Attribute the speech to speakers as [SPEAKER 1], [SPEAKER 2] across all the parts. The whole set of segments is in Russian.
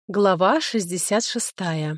[SPEAKER 1] Глава 66.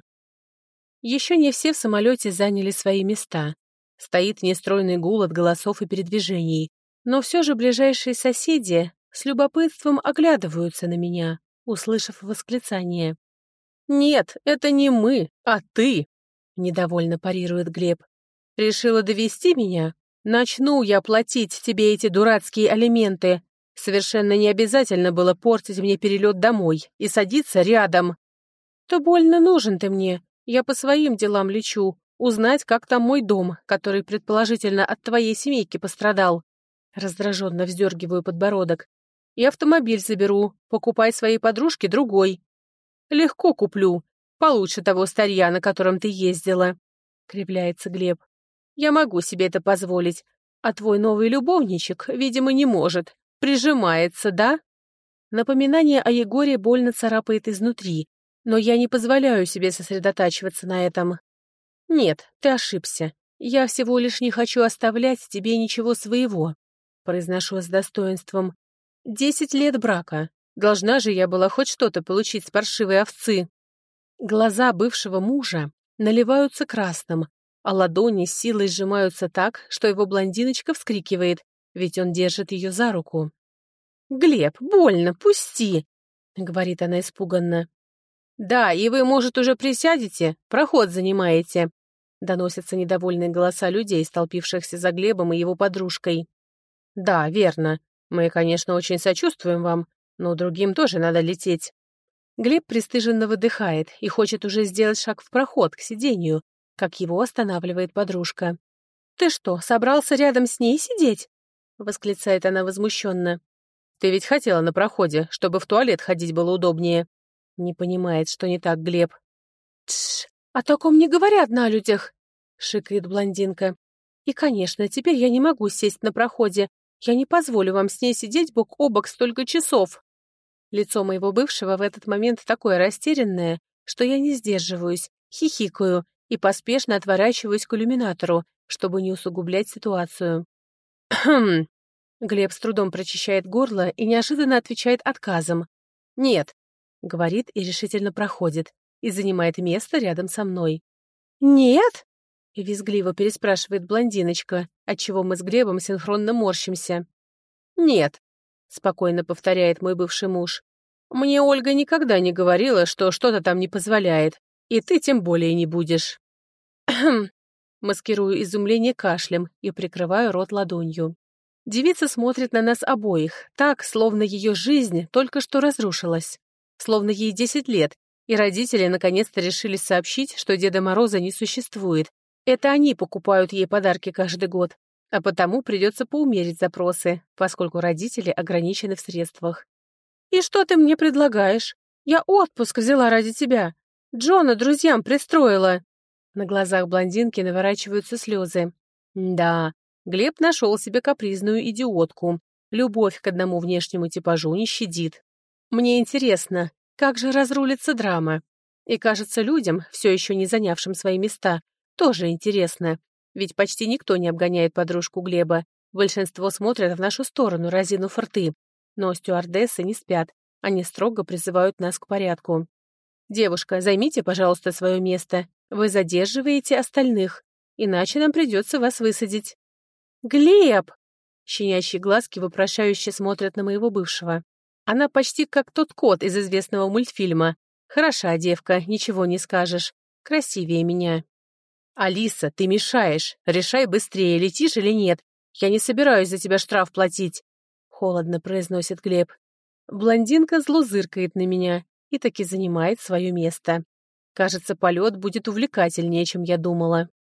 [SPEAKER 1] Еще не все в самолете заняли свои места. Стоит нестройный гул от голосов и передвижений, но все же ближайшие соседи с любопытством оглядываются на меня, услышав восклицание. «Нет, это не мы, а ты!» — недовольно парирует Глеб. «Решила довести меня? Начну я платить тебе эти дурацкие алименты. Совершенно не обязательно было портить мне перелет домой и садиться рядом. То больно нужен ты мне. Я по своим делам лечу. Узнать, как там мой дом, который, предположительно, от твоей семейки пострадал. Раздраженно вздергиваю подбородок. И автомобиль заберу. Покупай своей подружке другой. Легко куплю. Получше того старья, на котором ты ездила. Кривляется Глеб. Я могу себе это позволить. А твой новый любовничек, видимо, не может. Прижимается, да? Напоминание о Егоре больно царапает изнутри, но я не позволяю себе сосредотачиваться на этом. Нет, ты ошибся. Я всего лишь не хочу оставлять тебе ничего своего, произношу с достоинством. 10 лет брака. Должна же я была хоть что-то получить с паршивой овцы. Глаза бывшего мужа наливаются красным, а ладони с силой сжимаются так, что его блондиночка вскрикивает, ведь он держит ее за руку. «Глеб, больно, пусти!» — говорит она испуганно. «Да, и вы, может, уже присядете? Проход занимаете?» — доносятся недовольные голоса людей, столпившихся за Глебом и его подружкой. «Да, верно. Мы, конечно, очень сочувствуем вам, но другим тоже надо лететь». Глеб пристыженно выдыхает и хочет уже сделать шаг в проход к сиденью, как его останавливает подружка. «Ты что, собрался рядом с ней сидеть?» — восклицает она возмущенно. «Ты ведь хотела на проходе, чтобы в туалет ходить было удобнее». Не понимает, что не так Глеб. «Тш, о таком не говорят на людях», — шикает блондинка. «И, конечно, теперь я не могу сесть на проходе. Я не позволю вам с ней сидеть бок о бок столько часов». Лицо моего бывшего в этот момент такое растерянное, что я не сдерживаюсь, хихикаю и поспешно отворачиваюсь к иллюминатору, чтобы не усугублять ситуацию. «Хм». Глеб с трудом прочищает горло и неожиданно отвечает отказом. «Нет», — говорит и решительно проходит, и занимает место рядом со мной. «Нет?» — визгливо переспрашивает блондиночка, отчего мы с Глебом синхронно морщимся. «Нет», — спокойно повторяет мой бывший муж. «Мне Ольга никогда не говорила, что что-то там не позволяет, и ты тем более не будешь». Маскирую изумление кашлем и прикрываю рот ладонью. Девица смотрит на нас обоих, так, словно ее жизнь только что разрушилась. Словно ей 10 лет, и родители наконец-то решили сообщить, что Деда Мороза не существует. Это они покупают ей подарки каждый год, а потому придется поумерить запросы, поскольку родители ограничены в средствах. «И что ты мне предлагаешь? Я отпуск взяла ради тебя. Джона друзьям пристроила». На глазах блондинки наворачиваются слезы. Да, Глеб нашел себе капризную идиотку. Любовь к одному внешнему типажу не щадит. Мне интересно, как же разрулится драма? И кажется, людям, все еще не занявшим свои места, тоже интересно. Ведь почти никто не обгоняет подружку Глеба. Большинство смотрят в нашу сторону, разинув рты. Но стюардессы не спят. Они строго призывают нас к порядку. «Девушка, займите, пожалуйста, свое место. Вы задерживаете остальных, иначе нам придется вас высадить». «Глеб!» Щенячьи глазки вопрошающе смотрят на моего бывшего. Она почти как тот кот из известного мультфильма. Хороша девка, ничего не скажешь. Красивее меня. «Алиса, ты мешаешь. Решай быстрее, летишь или нет. Я не собираюсь за тебя штраф платить», — холодно произносит Глеб. Блондинка зло зыркает на меня и таки занимает свое место. Кажется, полет будет увлекательнее, чем я думала.